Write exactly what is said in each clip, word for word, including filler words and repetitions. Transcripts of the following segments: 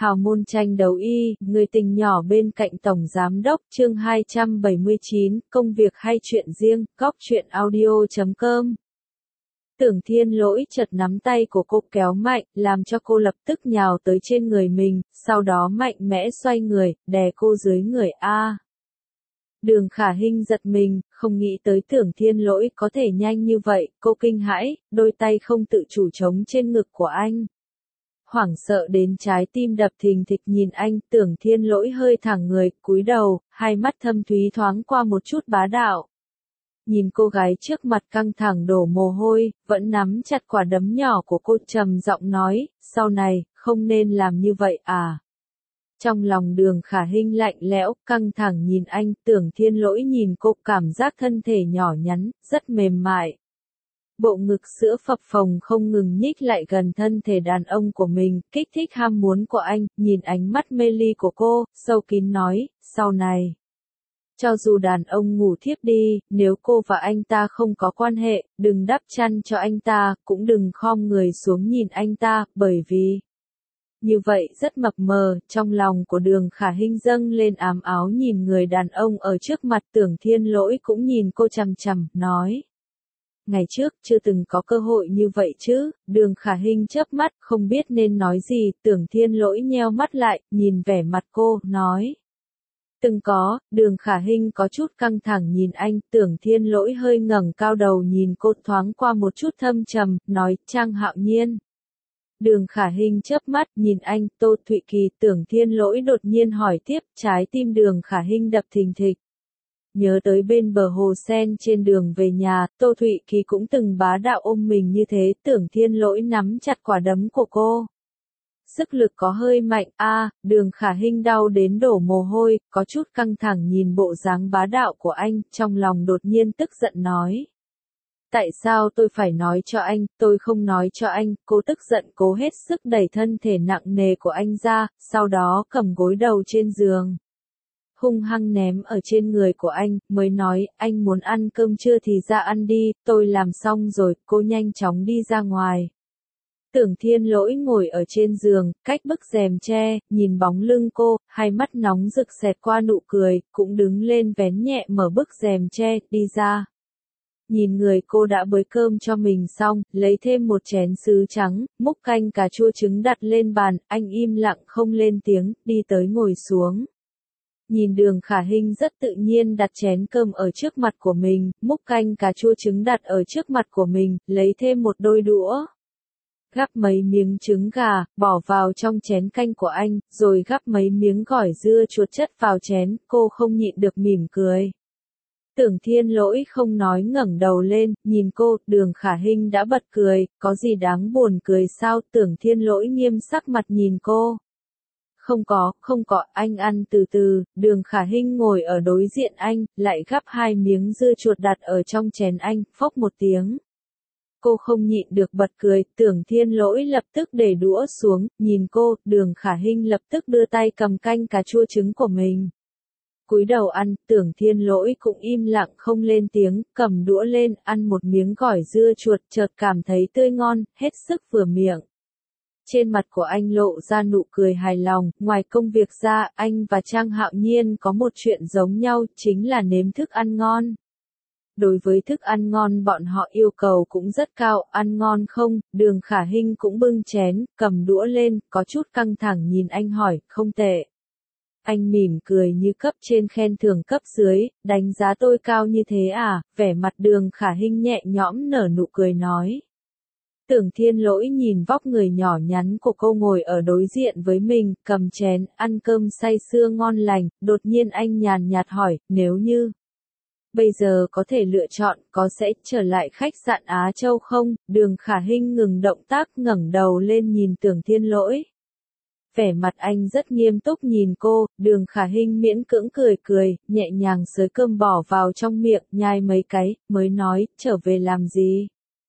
Hào môn tranh đấu y, người tình nhỏ bên cạnh Tổng Giám đốc, chương hai trăm bảy mươi chín, công việc hay chuyện riêng, góc chuyện audio chấm com. Tưởng Thiên Lỗi chợt nắm tay của cô kéo mạnh, làm cho cô lập tức nhào tới trên người mình, sau đó mạnh mẽ xoay người, đè cô dưới người A. Đường Khả Hinh giật mình, không nghĩ tới Tưởng Thiên Lỗi có thể nhanh như vậy, cô kinh hãi, đôi tay không tự chủ chống trên ngực của anh. Hoảng sợ đến trái tim đập thình thịch nhìn anh, Tưởng Thiên Lỗi hơi thẳng người, cúi đầu, hai mắt thâm thúy thoáng qua một chút bá đạo. Nhìn cô gái trước mặt căng thẳng đổ mồ hôi, vẫn nắm chặt quả đấm nhỏ của cô, trầm giọng nói, sau này, không nên làm như vậy à. Trong lòng Đường Khả Hinh lạnh lẽo, căng thẳng nhìn anh, Tưởng Thiên Lỗi nhìn cô, cảm giác thân thể nhỏ nhắn, rất mềm mại. Bộ ngực sữa phập phồng không ngừng nhích lại gần thân thể đàn ông của mình, kích thích ham muốn của anh, nhìn ánh mắt mê ly của cô, sâu kín nói, sau này. Cho dù đàn ông ngủ thiếp đi, nếu cô và anh ta không có quan hệ, đừng đắp chăn cho anh ta, cũng đừng khom người xuống nhìn anh ta, bởi vì... Như vậy rất mập mờ, trong lòng của Đường Khả Hinh dâng lên ám áo nhìn người đàn ông ở trước mặt. Tưởng Thiên Lỗi cũng nhìn cô chằm chằm, nói. Ngày trước, chưa từng có cơ hội như vậy chứ, Đường Khả Hinh chớp mắt, không biết nên nói gì, Tưởng Thiên Lỗi nheo mắt lại, nhìn vẻ mặt cô, nói. Từng có, Đường Khả Hinh có chút căng thẳng nhìn anh, Tưởng Thiên Lỗi hơi ngẩng cao đầu nhìn cô, thoáng qua một chút thâm trầm, nói, Trang Hạo Nhiên. Đường Khả Hinh chớp mắt, nhìn anh, Tô Thụy Kỳ. Tưởng Thiên Lỗi đột nhiên hỏi tiếp, trái tim Đường Khả Hinh đập thình thịch. Nhớ tới bên bờ hồ sen trên đường về nhà, Tô Thụy Kỳ cũng từng bá đạo ôm mình như thế, Tưởng Thiên Lỗi nắm chặt quả đấm của cô. Sức lực có hơi mạnh, a, à, Đường Khả Hinh đau đến đổ mồ hôi, có chút căng thẳng nhìn bộ dáng bá đạo của anh, trong lòng đột nhiên tức giận nói. Tại sao tôi phải nói cho anh, tôi không nói cho anh, cô tức giận cố hết sức đẩy thân thể nặng nề của anh ra, sau đó cầm gối đầu trên giường. Hung hăng ném ở trên người của anh, mới nói, anh muốn ăn cơm trưa thì ra ăn đi, tôi làm xong rồi, cô nhanh chóng đi ra ngoài. Tưởng Thiên Lỗi ngồi ở trên giường, cách bức rèm tre, nhìn bóng lưng cô, hai mắt nóng rực xẹt qua nụ cười, cũng đứng lên vén nhẹ mở bức rèm tre, đi ra. Nhìn người cô đã bới cơm cho mình xong, lấy thêm một chén sứ trắng, múc canh cà chua trứng đặt lên bàn, anh im lặng không lên tiếng, đi tới ngồi xuống. Nhìn Đường Khả Hinh rất tự nhiên đặt chén cơm ở trước mặt của mình, múc canh cà chua trứng đặt ở trước mặt của mình, lấy thêm một đôi đũa. Gắp mấy miếng trứng gà, bỏ vào trong chén canh của anh, rồi gắp mấy miếng gỏi dưa chuột chất vào chén, cô không nhịn được mỉm cười. Tưởng Thiên Lỗi không nói ngẩng đầu lên, nhìn cô, Đường Khả Hinh đã bật cười, có gì đáng buồn cười sao, Tưởng Thiên Lỗi nghiêm sắc mặt nhìn cô. Không có, không có, anh ăn từ từ, Đường Khả Hinh ngồi ở đối diện anh, lại gắp hai miếng dưa chuột đặt ở trong chén anh, phốc một tiếng. Cô không nhịn được bật cười, Tưởng Thiên Lỗi lập tức để đũa xuống, nhìn cô, Đường Khả Hinh lập tức đưa tay cầm canh cà chua trứng của mình. Cúi đầu ăn, Tưởng Thiên Lỗi cũng im lặng không lên tiếng, cầm đũa lên, ăn một miếng gỏi dưa chuột, chợt cảm thấy tươi ngon, hết sức vừa miệng. Trên mặt của anh lộ ra nụ cười hài lòng, ngoài công việc ra, anh và Trang Hạo Nhiên có một chuyện giống nhau, chính là nếm thức ăn ngon. Đối với thức ăn ngon bọn họ yêu cầu cũng rất cao, ăn ngon không, Đường Khả Hinh cũng bưng chén, cầm đũa lên, có chút căng thẳng nhìn anh hỏi, không tệ. Anh mỉm cười như cấp trên khen thưởng cấp dưới, đánh giá tôi cao như thế à, vẻ mặt Đường Khả Hinh nhẹ nhõm nở nụ cười nói. Tưởng Thiên Lỗi nhìn vóc người nhỏ nhắn của cô ngồi ở đối diện với mình, cầm chén, ăn cơm say sưa ngon lành, đột nhiên anh nhàn nhạt hỏi, nếu như bây giờ có thể lựa chọn, có sẽ trở lại khách sạn Á Châu không? Đường Khả Hinh ngừng động tác ngẩng đầu lên nhìn Tưởng Thiên Lỗi. Vẻ mặt anh rất nghiêm túc nhìn cô, Đường Khả Hinh miễn cưỡng cười cười, nhẹ nhàng xới cơm bỏ vào trong miệng, nhai mấy cái, mới nói, trở về làm gì?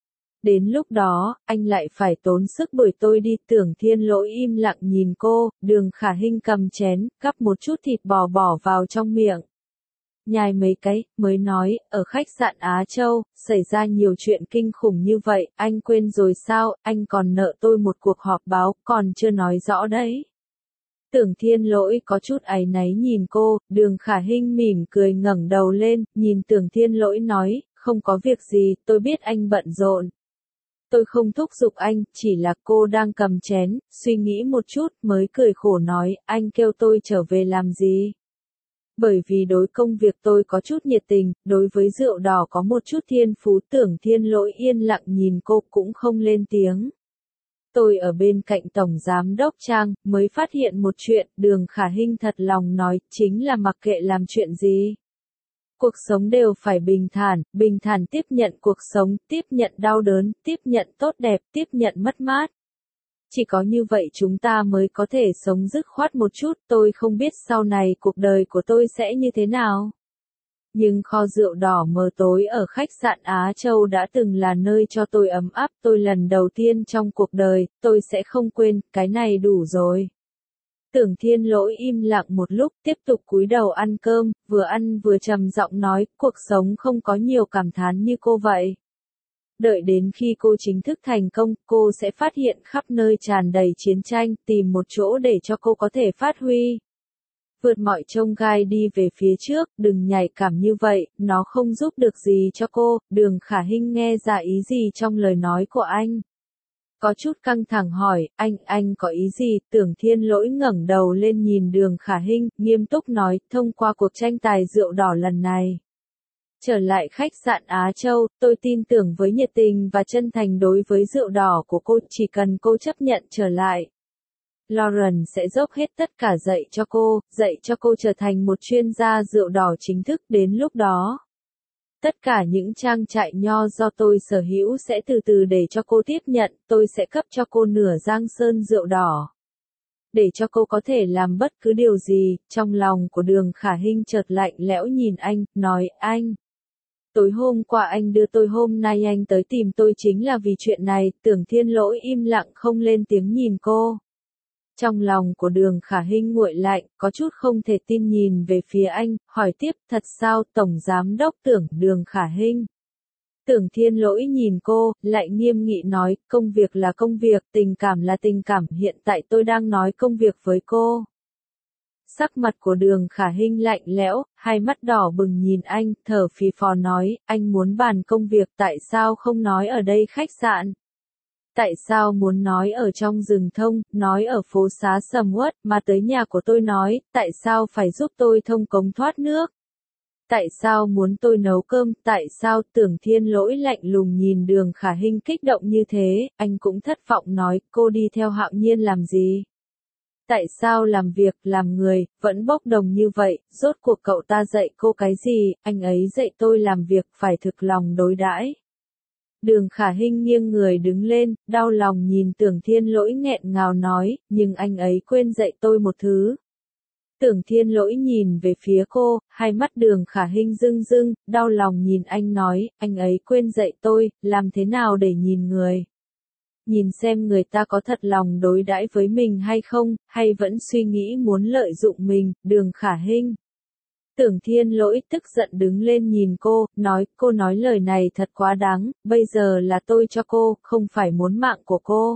Đến lúc đó, anh lại phải tốn sức bởi tôi đi. Tưởng Thiên Lỗi im lặng nhìn cô, Đường Khả Hinh cầm chén, gắp một chút thịt bò bỏ vào trong miệng. Nhai mấy cái, mới nói, ở khách sạn Á Châu, xảy ra nhiều chuyện kinh khủng như vậy, anh quên rồi sao, anh còn nợ tôi một cuộc họp báo, còn chưa nói rõ đấy. Tưởng Thiên Lỗi có chút áy náy nhìn cô, Đường Khả Hinh mỉm cười ngẩng đầu lên, nhìn Tưởng Thiên Lỗi nói, không có việc gì, tôi biết anh bận rộn. Tôi không thúc giục anh, chỉ là cô đang cầm chén, suy nghĩ một chút mới cười khổ nói, anh kêu tôi trở về làm gì? Bởi vì đối công việc tôi có chút nhiệt tình, đối với rượu đỏ có một chút thiên phú. Tưởng Thiên Lỗi yên lặng nhìn cô cũng không lên tiếng. Tôi ở bên cạnh Tổng Giám Đốc Trang, mới phát hiện một chuyện, Đường Khả Hinh thật lòng nói, chính là mặc kệ làm chuyện gì. Cuộc sống đều phải bình thản, bình thản tiếp nhận cuộc sống, tiếp nhận đau đớn, tiếp nhận tốt đẹp, tiếp nhận mất mát. Chỉ có như vậy chúng ta mới có thể sống dứt khoát một chút, tôi không biết sau này cuộc đời của tôi sẽ như thế nào. Nhưng kho rượu đỏ mờ tối ở khách sạn Á Châu đã từng là nơi cho tôi ấm áp, tôi lần đầu tiên trong cuộc đời, tôi sẽ không quên, cái này đủ rồi. Tưởng Thiên Lỗi im lặng một lúc, tiếp tục cúi đầu ăn cơm, vừa ăn vừa trầm giọng nói, cuộc sống không có nhiều cảm thán như cô vậy. Đợi đến khi cô chính thức thành công, cô sẽ phát hiện khắp nơi tràn đầy chiến tranh, tìm một chỗ để cho cô có thể phát huy. Vượt mọi chông gai đi về phía trước, đừng nhạy cảm như vậy, nó không giúp được gì cho cô. Đường Khả Hinh nghe ra ý gì trong lời nói của anh. Có chút căng thẳng hỏi, anh, anh có ý gì? Tưởng Thiên Lỗi ngẩng đầu lên nhìn Đường Khả Hinh, nghiêm túc nói, thông qua cuộc tranh tài rượu đỏ lần này. Trở lại khách sạn Á Châu, tôi tin tưởng với nhiệt tình và chân thành đối với rượu đỏ của cô, chỉ cần cô chấp nhận trở lại. Lauren sẽ dốc hết tất cả dạy cho cô, dạy cho cô trở thành một chuyên gia rượu đỏ chính thức. Đến lúc đó, tất cả những trang trại nho do tôi sở hữu sẽ từ từ để cho cô tiếp nhận, tôi sẽ cấp cho cô nửa giang sơn rượu đỏ. Để cho cô có thể làm bất cứ điều gì. Trong lòng của Đường Khả Hinh chợt lạnh lẽo nhìn anh, nói, anh. Tối hôm qua anh đưa tôi, hôm nay anh tới tìm tôi chính là vì chuyện này. Tưởng Thiên Lỗi im lặng không lên tiếng nhìn cô. Trong lòng của Đường Khả Hinh nguội lạnh, có chút không thể tin nhìn về phía anh, hỏi tiếp, thật sao? Tổng Giám Đốc Tưởng. Đường Khả Hinh. Tưởng Thiên Lỗi nhìn cô, lại nghiêm nghị nói, công việc là công việc, tình cảm là tình cảm, hiện tại tôi đang nói công việc với cô. Sắc mặt của Đường Khả Hinh lạnh lẽo, hai mắt đỏ bừng nhìn anh, thở phì phò nói, anh muốn bàn công việc, tại sao không nói ở đây khách sạn? Tại sao muốn nói ở trong rừng thông, nói ở phố xá sầm uất, mà tới nhà của tôi nói, tại sao phải giúp tôi thông cống thoát nước? Tại sao muốn tôi nấu cơm, tại sao? Tưởng Thiên Lỗi lạnh lùng nhìn Đường Khả Hinh kích động như thế, anh cũng thất vọng nói, cô đi theo Hạo Nhiên làm gì? Tại sao làm việc, làm người, vẫn bốc đồng như vậy, rốt cuộc cậu ta dạy cô cái gì? Anh ấy dạy tôi làm việc phải thực lòng đối đãi. Đường Khả Hinh nghiêng người đứng lên, đau lòng nhìn Tưởng Thiên Lỗi nghẹn ngào nói, nhưng anh ấy quên dạy tôi một thứ. Tưởng Thiên Lỗi nhìn về phía cô, hai mắt Đường Khả Hinh rưng rưng, đau lòng nhìn anh nói, anh ấy quên dạy tôi, làm thế nào để nhìn người. Nhìn xem người ta có thật lòng đối đãi với mình hay không, hay vẫn suy nghĩ muốn lợi dụng mình. Đường Khả Hinh. Tưởng Thiên Lỗi tức giận đứng lên nhìn cô, nói, cô nói lời này thật quá đáng, bây giờ là tôi cho cô, không phải muốn mạng của cô.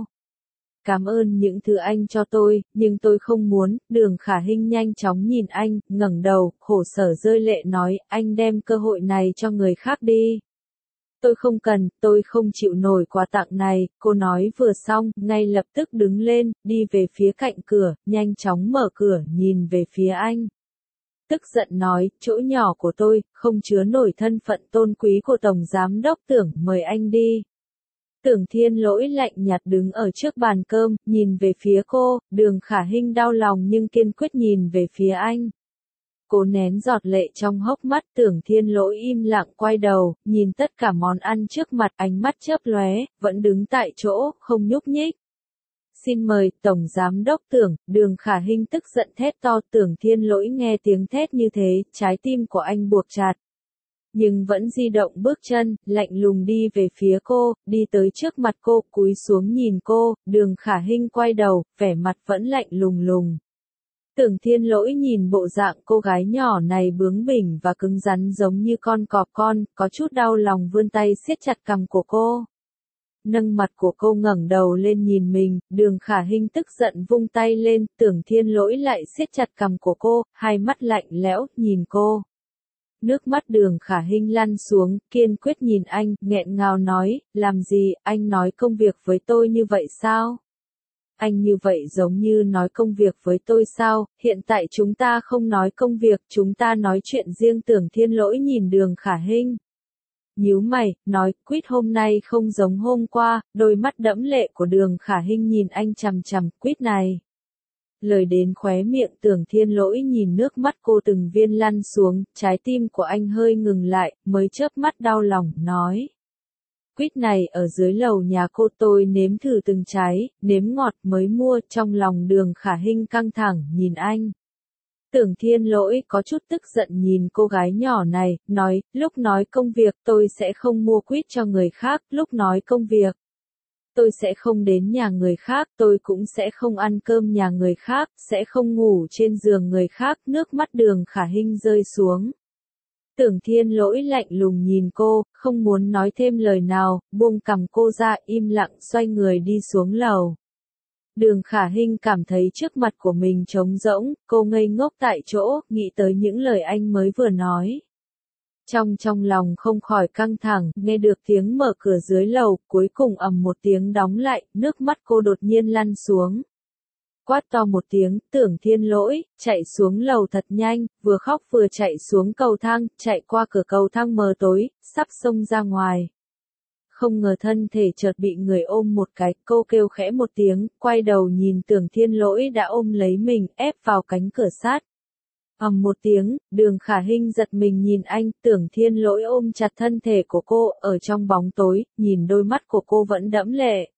Cảm ơn những thứ anh cho tôi, nhưng tôi không muốn. Đường Khả Hinh nhanh chóng nhìn anh, ngẩng đầu, khổ sở rơi lệ nói, anh đem cơ hội này cho người khác đi. Tôi không cần, tôi không chịu nổi quà tặng này. Cô nói vừa xong, ngay lập tức đứng lên, đi về phía cạnh cửa, nhanh chóng mở cửa, nhìn về phía anh. Tức giận nói, chỗ nhỏ của tôi, không chứa nổi thân phận tôn quý của Tổng Giám Đốc Tưởng, mời anh đi. Tưởng Thiên Lỗi lạnh nhạt đứng ở trước bàn cơm, nhìn về phía cô. Đường Khả Hinh đau lòng nhưng kiên quyết nhìn về phía anh. Cô nén giọt lệ trong hốc mắt. Tưởng Thiên Lỗi im lặng quay đầu, nhìn tất cả món ăn trước mặt, ánh mắt chớp lóe, vẫn đứng tại chỗ, không nhúc nhích. Xin mời, Tổng Giám Đốc Tưởng. Đường Khả Hinh tức giận thét to. Tưởng Thiên Lỗi nghe tiếng thét như thế, trái tim của anh buộc chặt. Nhưng vẫn di động bước chân, lạnh lùng đi về phía cô, đi tới trước mặt cô, cúi xuống nhìn cô. Đường Khả Hinh quay đầu, vẻ mặt vẫn lạnh lùng lùng. Tưởng Thiên Lỗi nhìn bộ dạng cô gái nhỏ này bướng bỉnh và cứng rắn giống như con cọp con, có chút đau lòng vươn tay siết chặt cằm của cô. Nâng mặt của cô ngẩng đầu lên nhìn mình, Đường Khả Hinh tức giận vung tay lên, Tưởng Thiên Lỗi lại siết chặt cằm của cô, hai mắt lạnh lẽo, nhìn cô. Nước mắt Đường Khả Hinh lăn xuống, kiên quyết nhìn anh, nghẹn ngào nói, làm gì, anh nói công việc với tôi như vậy sao? Anh như vậy giống như nói công việc với tôi sao, hiện tại chúng ta không nói công việc, chúng ta nói chuyện riêng. Tưởng Thiên Lỗi nhìn Đường Khả Hinh. Nhíu mày, nói, quýt hôm nay không giống hôm qua, đôi mắt đẫm lệ của Đường Khả Hinh nhìn anh chằm chằm, quýt này. Lời đến khóe miệng Tưởng Thiên Lỗi nhìn nước mắt cô từng viên lăn xuống, trái tim của anh hơi ngừng lại, mới chớp mắt đau lòng, nói. Quýt này ở dưới lầu nhà cô tôi nếm thử từng trái, nếm ngọt mới mua. Trong lòng Đường Khả Hinh căng thẳng, nhìn anh. Tưởng Thiên Lỗi có chút tức giận nhìn cô gái nhỏ này, nói, lúc nói công việc tôi sẽ không mua quýt cho người khác, lúc nói công việc. Tôi sẽ không đến nhà người khác, tôi cũng sẽ không ăn cơm nhà người khác, sẽ không ngủ trên giường người khác. Nước mắt Đường Khả Hinh rơi xuống. Tưởng Thiên Lỗi lạnh lùng nhìn cô, không muốn nói thêm lời nào, buông cằm cô ra, im lặng xoay người đi xuống lầu. Đường Khả Hinh cảm thấy trước mặt của mình trống rỗng, cô ngây ngốc tại chỗ, nghĩ tới những lời anh mới vừa nói. Trong trong lòng không khỏi căng thẳng, nghe được tiếng mở cửa dưới lầu, cuối cùng ầm một tiếng đóng lại, nước mắt cô đột nhiên lăn xuống. Quát to một tiếng, Tưởng Thiên Lỗi, chạy xuống lầu thật nhanh, vừa khóc vừa chạy xuống cầu thang, chạy qua cửa cầu thang mờ tối, sắp xông ra ngoài. Không ngờ thân thể chợt bị người ôm một cái, cô kêu khẽ một tiếng, quay đầu nhìn Tưởng Thiên Lỗi đã ôm lấy mình, ép vào cánh cửa sát. Ầm một tiếng, Đường Khả Hinh giật mình nhìn anh, Tưởng Thiên Lỗi ôm chặt thân thể của cô, ở trong bóng tối, nhìn đôi mắt của cô vẫn đẫm lệ.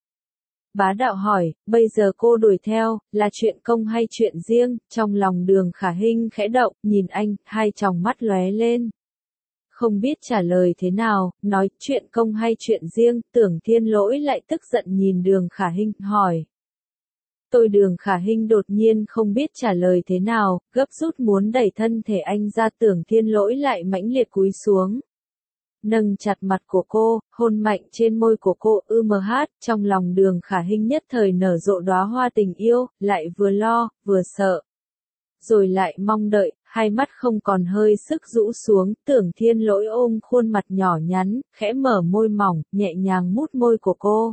Bá đạo hỏi, bây giờ cô đuổi theo, là chuyện công hay chuyện riêng? Trong lòng Đường Khả Hinh khẽ động, nhìn anh, hai tròng mắt lóe lên. Không biết trả lời thế nào, nói chuyện công hay chuyện riêng, Tưởng Thiên Lỗi lại tức giận nhìn Đường Khả Hinh, hỏi. Tôi Đường Khả Hinh đột nhiên không biết trả lời thế nào, gấp rút muốn đẩy thân thể anh ra. Tưởng Thiên Lỗi lại mãnh liệt cúi xuống. Nâng chặt mặt của cô, hôn mạnh trên môi của cô, ư mờ hát, trong lòng Đường Khả Hinh nhất thời nở rộ đóa hoa tình yêu, lại vừa lo, vừa sợ. Rồi lại mong đợi, hai mắt không còn hơi sức rũ xuống. Tưởng Thiên Lỗi ôm khuôn mặt nhỏ nhắn, khẽ mở môi mỏng, nhẹ nhàng mút môi của cô.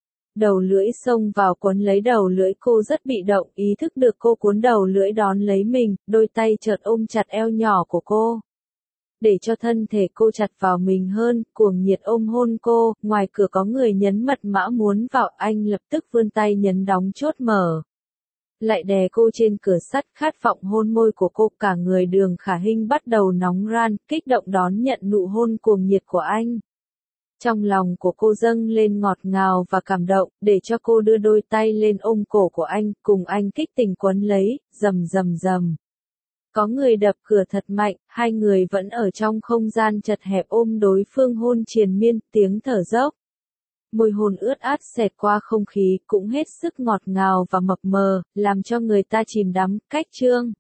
Đầu lưỡi xông vào cuốn lấy đầu lưỡi cô, rất bị động, ý thức được cô cuốn đầu lưỡi đón lấy mình, đôi tay chợt ôm chặt eo nhỏ của cô. Để cho thân thể cô chặt vào mình hơn, cuồng nhiệt ôm hôn cô. Ngoài cửa có người nhấn mật mã muốn vào, anh lập tức vươn tay nhấn đóng chốt mở. Lại đè cô trên cửa sắt, khát vọng hôn môi của cô. Cả người Đường Khả Hinh bắt đầu nóng ran, kích động đón nhận nụ hôn cuồng nhiệt của anh. Trong lòng của cô dâng lên ngọt ngào và cảm động, để cho cô đưa đôi tay lên ôm cổ của anh, cùng anh kích tình quấn lấy, rầm rầm rầm. Có người đập cửa thật mạnh, hai người vẫn ở trong không gian chật hẹp ôm đối phương hôn triền miên, tiếng thở dốc. Môi hôn ướt át xẹt qua không khí, cũng hết sức ngọt ngào và mập mờ, làm cho người ta chìm đắm. Cách chương